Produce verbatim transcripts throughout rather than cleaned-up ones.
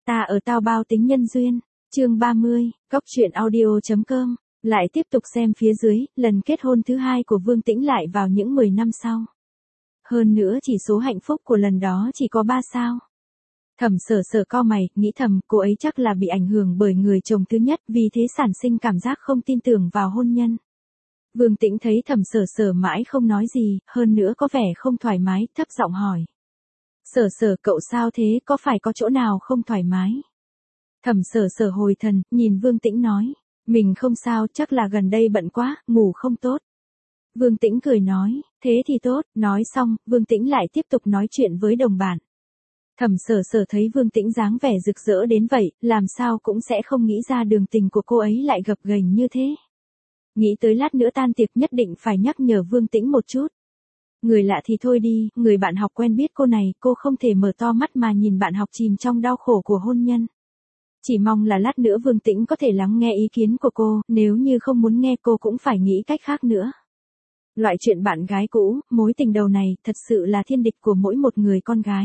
Ta ở tao bao tính nhân duyên, chương ba mươi, cóc truyện audio chấm com, lại tiếp tục xem phía dưới, lần kết hôn thứ hai của Vương Tĩnh lại vào những mười năm sau. Hơn nữa chỉ số hạnh phúc của lần đó chỉ có ba sao. Thẩm Sở Sở cau mày, nghĩ thầm, cô ấy chắc là bị ảnh hưởng bởi người chồng thứ nhất, vì thế sản sinh cảm giác không tin tưởng vào hôn nhân. Vương Tĩnh thấy Thẩm Sở Sở mãi không nói gì, hơn nữa có vẻ không thoải mái, thấp giọng hỏi. Sở Sở, cậu sao thế, có phải có chỗ nào không thoải mái? Thẩm Sở Sở hồi thần, nhìn Vương Tĩnh nói, mình không sao, chắc là gần đây bận quá, ngủ không tốt. Vương Tĩnh cười nói, thế thì tốt, nói xong, Vương Tĩnh lại tiếp tục nói chuyện với đồng bạn. Thẩm Sở Sở thấy Vương Tĩnh dáng vẻ rực rỡ đến vậy, làm sao cũng sẽ không nghĩ ra đường tình của cô ấy lại gập ghềnh như thế. Nghĩ tới lát nữa tan tiệc nhất định phải nhắc nhở Vương Tĩnh một chút. Người lạ thì thôi đi, người bạn học quen biết cô này, cô không thể mở to mắt mà nhìn bạn học chìm trong đau khổ của hôn nhân. Chỉ mong là lát nữa Vương Tĩnh có thể lắng nghe ý kiến của cô, nếu như không muốn nghe cô cũng phải nghĩ cách khác nữa. Loại chuyện bạn gái cũ, mối tình đầu này, thật sự là thiên địch của mỗi một người con gái.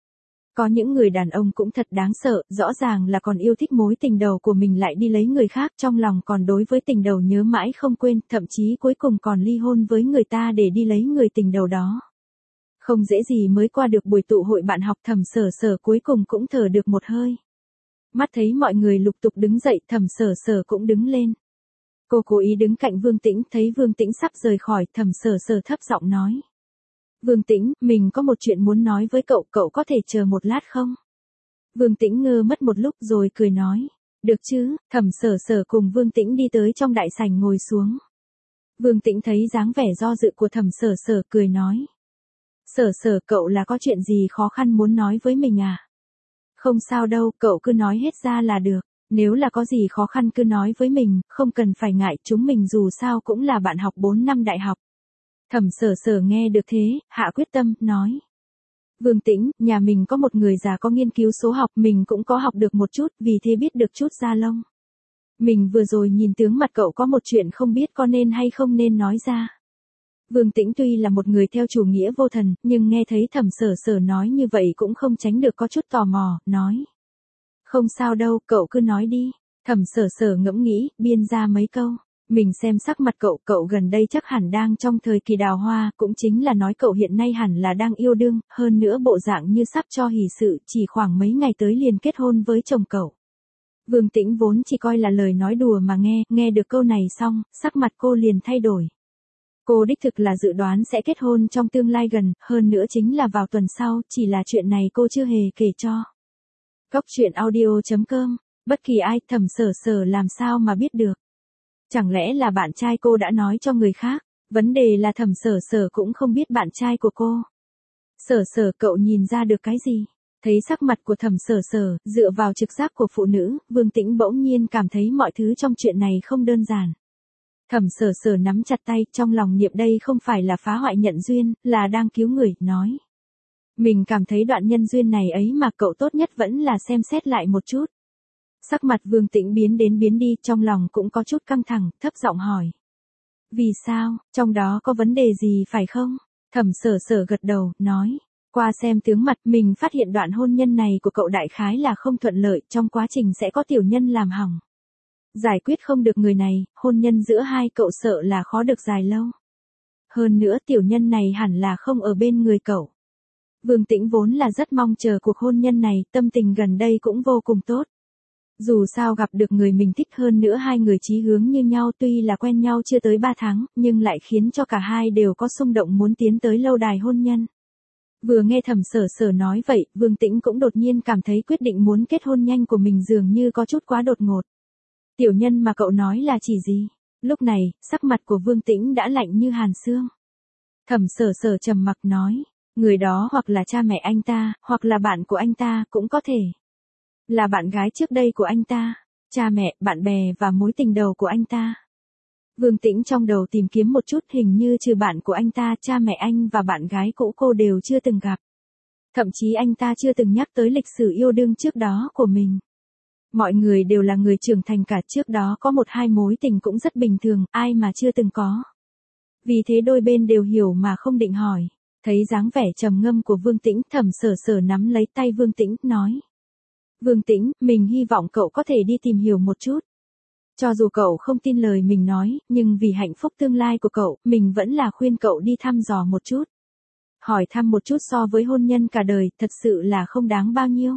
Có những người đàn ông cũng thật đáng sợ, rõ ràng là còn yêu thích mối tình đầu của mình lại đi lấy người khác, trong lòng còn đối với tình đầu nhớ mãi không quên, thậm chí cuối cùng còn ly hôn với người ta để đi lấy người tình đầu đó. Không dễ gì mới qua được buổi tụ hội bạn học, Thẩm Sở Sở cuối cùng cũng thở được một hơi. Mắt thấy mọi người lục tục đứng dậy, Thẩm Sở Sở cũng đứng lên. Cô cố ý đứng cạnh Vương Tĩnh, thấy Vương Tĩnh sắp rời khỏi, Thẩm Sở Sở thấp giọng nói. Vương Tĩnh, mình có một chuyện muốn nói với cậu, cậu có thể chờ một lát không? Vương Tĩnh ngơ mất một lúc rồi cười nói. Được chứ, Thẩm Sở Sở cùng Vương Tĩnh đi tới trong đại sảnh ngồi xuống. Vương Tĩnh thấy dáng vẻ do dự của Thẩm Sở Sở, cười nói. Sở Sở, cậu là có chuyện gì khó khăn muốn nói với mình à? Không sao đâu, cậu cứ nói hết ra là được. Nếu là có gì khó khăn cứ nói với mình, không cần phải ngại, chúng mình dù sao cũng là bạn học bốn năm đại học. Thẩm Sở Sở nghe được thế, hạ quyết tâm, nói. Vương Tĩnh, nhà mình có một người già có nghiên cứu số học, mình cũng có học được một chút, vì thế biết được chút da lông. Mình vừa rồi nhìn tướng mặt cậu có một chuyện không biết có nên hay không nên nói ra. Vương Tĩnh tuy là một người theo chủ nghĩa vô thần, nhưng nghe thấy Thẩm Sở Sở nói như vậy cũng không tránh được có chút tò mò, nói. Không sao đâu, cậu cứ nói đi. Thẩm Sở Sở ngẫm nghĩ, biên ra mấy câu. Mình xem sắc mặt cậu, cậu gần đây chắc hẳn đang trong thời kỳ đào hoa, cũng chính là nói cậu hiện nay hẳn là đang yêu đương, hơn nữa bộ dạng như sắp cho hỷ sự, chỉ khoảng mấy ngày tới liền kết hôn với chồng cậu. Vương Tĩnh vốn chỉ coi là lời nói đùa mà nghe, nghe được câu này xong, sắc mặt cô liền thay đổi. Cô đích thực là dự đoán sẽ kết hôn trong tương lai gần, hơn nữa chính là vào tuần sau, chỉ là chuyện này cô chưa hề kể cho. Cóc truyện audio chấm com, bất kỳ ai, Thẩm Sở Sở làm sao mà biết được. Chẳng lẽ là bạn trai cô đã nói cho người khác, vấn đề là Thẩm Sở Sở cũng không biết bạn trai của cô. Sở Sở, cậu nhìn ra được cái gì? Thấy sắc mặt của Thẩm Sở Sở, dựa vào trực giác của phụ nữ, Vương Tĩnh bỗng nhiên cảm thấy mọi thứ trong chuyện này không đơn giản. Thẩm Sở Sở nắm chặt tay, trong lòng niệm đây không phải là phá hoại nhận duyên, là đang cứu người, nói. Mình cảm thấy đoạn nhân duyên này ấy mà cậu tốt nhất vẫn là xem xét lại một chút. Sắc mặt Vương Tĩnh biến đến biến đi, trong lòng cũng có chút căng thẳng, thấp giọng hỏi. Vì sao, trong đó có vấn đề gì phải không? Thẩm Sở Sở gật đầu, nói. Qua xem tướng mặt, mình phát hiện đoạn hôn nhân này của cậu đại khái là không thuận lợi, trong quá trình sẽ có tiểu nhân làm hỏng. Giải quyết không được người này, hôn nhân giữa hai cậu sợ là khó được dài lâu. Hơn nữa tiểu nhân này hẳn là không ở bên người cậu. Vương Tĩnh vốn là rất mong chờ cuộc hôn nhân này, tâm tình gần đây cũng vô cùng tốt. Dù sao gặp được người mình thích, hơn nữa hai người chí hướng như nhau, tuy là quen nhau chưa tới ba tháng, nhưng lại khiến cho cả hai đều có xung động muốn tiến tới lâu đài hôn nhân. Vừa nghe Thẩm Sở Sở nói vậy, Vương Tĩnh cũng đột nhiên cảm thấy quyết định muốn kết hôn nhanh của mình dường như có chút quá đột ngột. Tiểu nhân mà cậu nói là chỉ gì? Lúc này, sắc mặt của Vương Tĩnh đã lạnh như hàn xương. Thẩm Sở Sở trầm mặc nói, người đó hoặc là cha mẹ anh ta, hoặc là bạn của anh ta, cũng có thể là bạn gái trước đây của anh ta, cha mẹ, bạn bè và mối tình đầu của anh ta. Vương Tĩnh trong đầu tìm kiếm một chút, hình như trừ bạn của anh ta, cha mẹ anh và bạn gái cũ cô đều chưa từng gặp. Thậm chí anh ta chưa từng nhắc tới lịch sử yêu đương trước đó của mình. Mọi người đều là người trưởng thành cả, trước đó có một hai mối tình cũng rất bình thường, ai mà chưa từng có. Vì thế đôi bên đều hiểu mà không định hỏi. Thấy dáng vẻ trầm ngâm của Vương Tĩnh, Thẩm Sở Sở nắm lấy tay Vương Tĩnh, nói. Vương Tĩnh, mình hy vọng cậu có thể đi tìm hiểu một chút. Cho dù cậu không tin lời mình nói, nhưng vì hạnh phúc tương lai của cậu, mình vẫn là khuyên cậu đi thăm dò một chút. Hỏi thăm một chút so với hôn nhân cả đời, thật sự là không đáng bao nhiêu.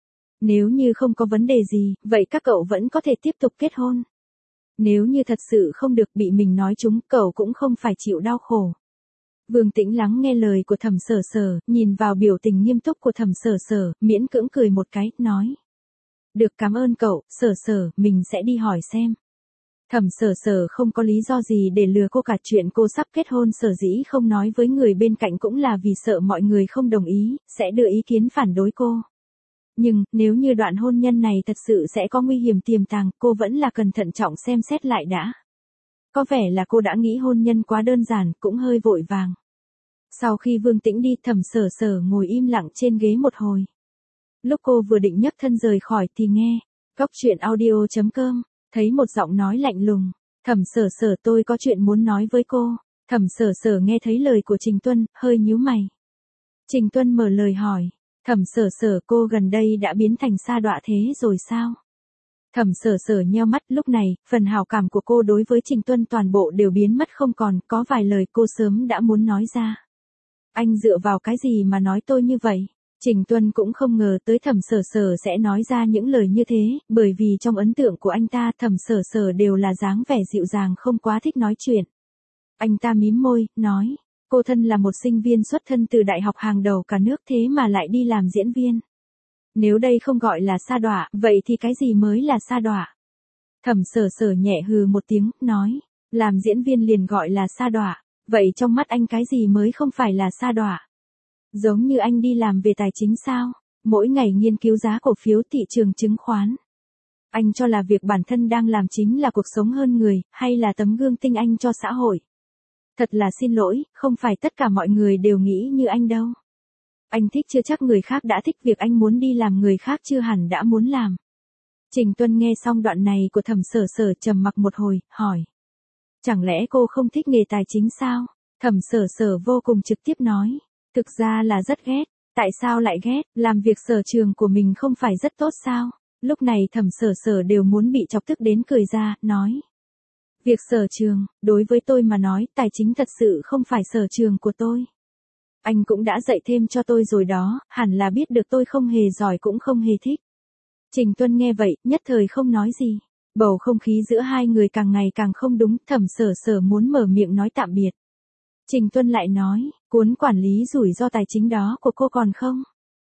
Nếu như không có vấn đề gì, vậy các cậu vẫn có thể tiếp tục kết hôn. Nếu như thật sự không được bị mình nói trúng, cậu cũng không phải chịu đau khổ. Vương Tĩnh lắng nghe lời của Thẩm Sở Sở, nhìn vào biểu tình nghiêm túc của Thẩm Sở Sở, miễn cưỡng cười một cái, nói. Được, cảm ơn cậu, Sở Sở, mình sẽ đi hỏi xem. Thẩm Sở Sở không có lý do gì để lừa cô cả, chuyện cô sắp kết hôn sở dĩ không nói với người bên cạnh cũng là vì sợ mọi người không đồng ý, sẽ đưa ý kiến phản đối cô. Nhưng, nếu như đoạn hôn nhân này thật sự sẽ có nguy hiểm tiềm tàng, cô vẫn là cần thận trọng xem xét lại đã. Có vẻ là cô đã nghĩ hôn nhân quá đơn giản, cũng hơi vội vàng. Sau khi Vương Tĩnh đi, Thẩm Sở Sở ngồi im lặng trên ghế một hồi. Lúc cô vừa định nhấc thân rời khỏi thì nghe, Cóc Truyện Audio chấm com, thấy một giọng nói lạnh lùng. Thẩm Sở Sở, tôi có chuyện muốn nói với cô. Thẩm Sở Sở nghe thấy lời của Trình Tuân, hơi nhíu mày. Trình Tuân mở lời hỏi. Thẩm Sở Sở, cô gần đây đã biến thành sa đọa thế rồi sao? Thẩm Sở Sở nheo mắt, lúc này, phần hảo cảm của cô đối với Trình Tuân toàn bộ đều biến mất không còn, có vài lời cô sớm đã muốn nói ra. Anh dựa vào cái gì mà nói tôi như vậy? Trình Tuân cũng không ngờ tới Thẩm Sở Sở sẽ nói ra những lời như thế, bởi vì trong ấn tượng của anh ta Thẩm Sở Sở đều là dáng vẻ dịu dàng không quá thích nói chuyện. Anh ta mím môi, nói, cô thân là một sinh viên xuất thân từ đại học hàng đầu cả nước thế mà lại đi làm diễn viên. Nếu đây không gọi là sa đọa, vậy thì cái gì mới là sa đọa? Thẩm Sở Sở nhẹ hừ một tiếng, nói, làm diễn viên liền gọi là sa đọa, vậy trong mắt anh cái gì mới không phải là sa đọa? Giống như anh đi làm về tài chính sao? Mỗi ngày nghiên cứu giá cổ phiếu thị trường chứng khoán. Anh cho là việc bản thân đang làm chính là cuộc sống hơn người, hay là tấm gương tinh anh cho xã hội? Thật là xin lỗi, không phải tất cả mọi người đều nghĩ như anh đâu. Anh thích chưa chắc người khác đã thích việc anh muốn đi làm người khác chưa hẳn đã muốn làm. Trình Tuân nghe xong đoạn này của Thẩm Sở Sở trầm mặc một hồi, hỏi. Chẳng lẽ cô không thích nghề tài chính sao? Thẩm Sở Sở vô cùng trực tiếp nói. Thực ra là rất ghét. Tại sao lại ghét? Làm việc sở trường của mình không phải rất tốt sao? Lúc này Thẩm Sở Sở đều muốn bị chọc tức đến cười ra, nói. Việc sở trường, đối với tôi mà nói, tài chính thật sự không phải sở trường của tôi. Anh cũng đã dạy thêm cho tôi rồi đó, hẳn là biết được tôi không hề giỏi cũng không hề thích. Trình Tuân nghe vậy, nhất thời không nói gì. Bầu không khí giữa hai người càng ngày càng không đúng, Thẩm Sở Sở muốn mở miệng nói tạm biệt. Trình Tuân lại nói, cuốn quản lý rủi ro tài chính đó của cô còn không?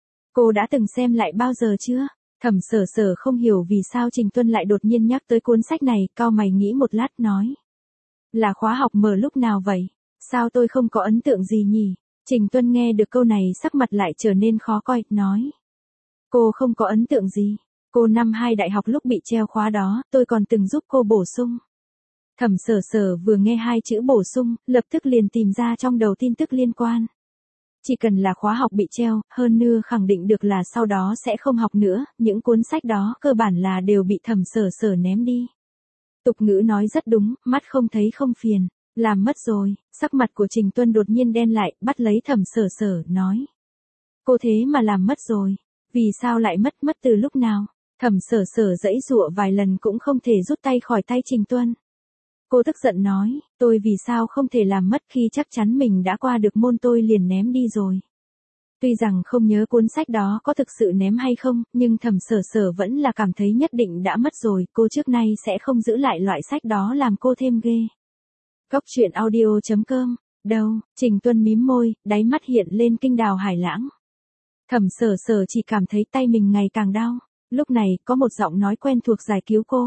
Cô đã từng xem lại bao giờ chưa? Thẩm Sở Sở không hiểu vì sao Trình Tuân lại đột nhiên nhắc tới cuốn sách này, cau mày nghĩ một lát nói. Là khóa học mở lúc nào vậy? Sao tôi không có ấn tượng gì nhỉ? Trình Tuân nghe được câu này sắc mặt lại trở nên khó coi, nói. Cô không có ấn tượng gì? Cô năm hai đại học lúc bị treo khóa đó, tôi còn từng giúp cô bổ sung. Thẩm Sở Sở vừa nghe hai chữ bổ sung, lập tức liền tìm ra trong đầu tin tức liên quan. Chỉ cần là khóa học bị treo, hơn nữa khẳng định được là sau đó sẽ không học nữa, những cuốn sách đó cơ bản là đều bị Thẩm Sở Sở ném đi. Tục ngữ nói rất đúng, mắt không thấy không phiền, làm mất rồi. Sắc mặt của Trình Tuân đột nhiên đen lại, bắt lấy Thẩm Sở Sở, nói. Cô thế mà làm mất rồi, vì sao lại mất, mất từ lúc nào? Thẩm Sở Sở giãy giụa vài lần cũng không thể rút tay khỏi tay Trình Tuân. Cô tức giận nói, tôi vì sao không thể làm mất khi chắc chắn mình đã qua được môn tôi liền ném đi rồi. Tuy rằng không nhớ cuốn sách đó có thực sự ném hay không, nhưng Thẩm Sở Sở vẫn là cảm thấy nhất định đã mất rồi, cô trước nay sẽ không giữ lại loại sách đó làm cô thêm ghê. Cóc Truyện Audio chấm com, đâu, Trình Tuân mím môi, đáy mắt hiện lên kinh đào hải lãng. Thẩm Sở Sở chỉ cảm thấy tay mình ngày càng đau, lúc này có một giọng nói quen thuộc giải cứu cô.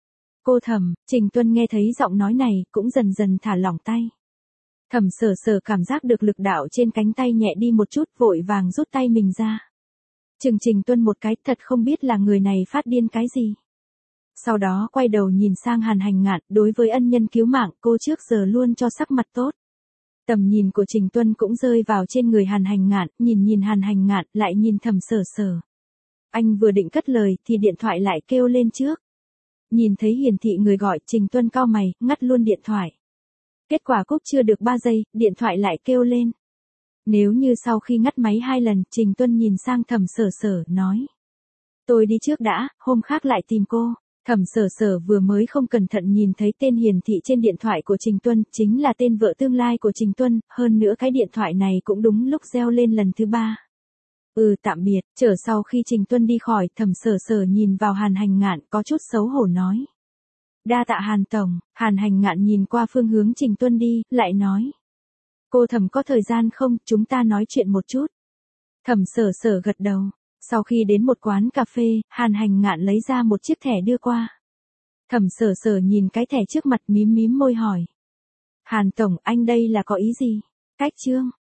Cô Thẩm, Trình Tuân nghe thấy giọng nói này, cũng dần dần thả lỏng tay. Thẩm Sở Sở cảm giác được lực đạo trên cánh tay nhẹ đi một chút, vội vàng rút tay mình ra. Chừng Trình Tuân một cái, thật không biết là người này phát điên cái gì. Sau đó quay đầu nhìn sang Hàn Hành Ngạn, đối với ân nhân cứu mạng, cô trước giờ luôn cho sắc mặt tốt. Tầm nhìn của Trình Tuân cũng rơi vào trên người Hàn Hành Ngạn, nhìn nhìn Hàn Hành Ngạn, lại nhìn Thẩm Sở Sở. Anh vừa định cất lời, thì điện thoại lại kêu lên trước. Nhìn thấy hiển thị người gọi, Trình Tuân cau mày, ngắt luôn điện thoại. Kết quả cúp chưa được ba giây, điện thoại lại kêu lên. Nếu như sau khi ngắt máy hai lần, Trình Tuân nhìn sang Thẩm Sở Sở, nói. Tôi đi trước đã, hôm khác lại tìm cô. Thẩm Sở Sở vừa mới không cẩn thận nhìn thấy tên hiển thị trên điện thoại của Trình Tuân, chính là tên vợ tương lai của Trình Tuân, hơn nữa cái điện thoại này cũng đúng lúc reo lên lần thứ ba. Ừ tạm biệt, chờ sau khi Trình Tuân đi khỏi, Thẩm Sở Sở nhìn vào Hàn Hành Ngạn có chút xấu hổ nói. Đa tạ Hàn Tổng. Hàn Hành Ngạn nhìn qua phương hướng Trình Tuân đi, lại nói. Cô Thẩm có thời gian không, chúng ta nói chuyện một chút. Thẩm Sở Sở gật đầu. Sau khi đến một quán cà phê, Hàn Hành Ngạn lấy ra một chiếc thẻ đưa qua. Thẩm Sở Sở nhìn cái thẻ trước mặt mím mím môi hỏi. Hàn Tổng, anh đây là có ý gì? Cách chương.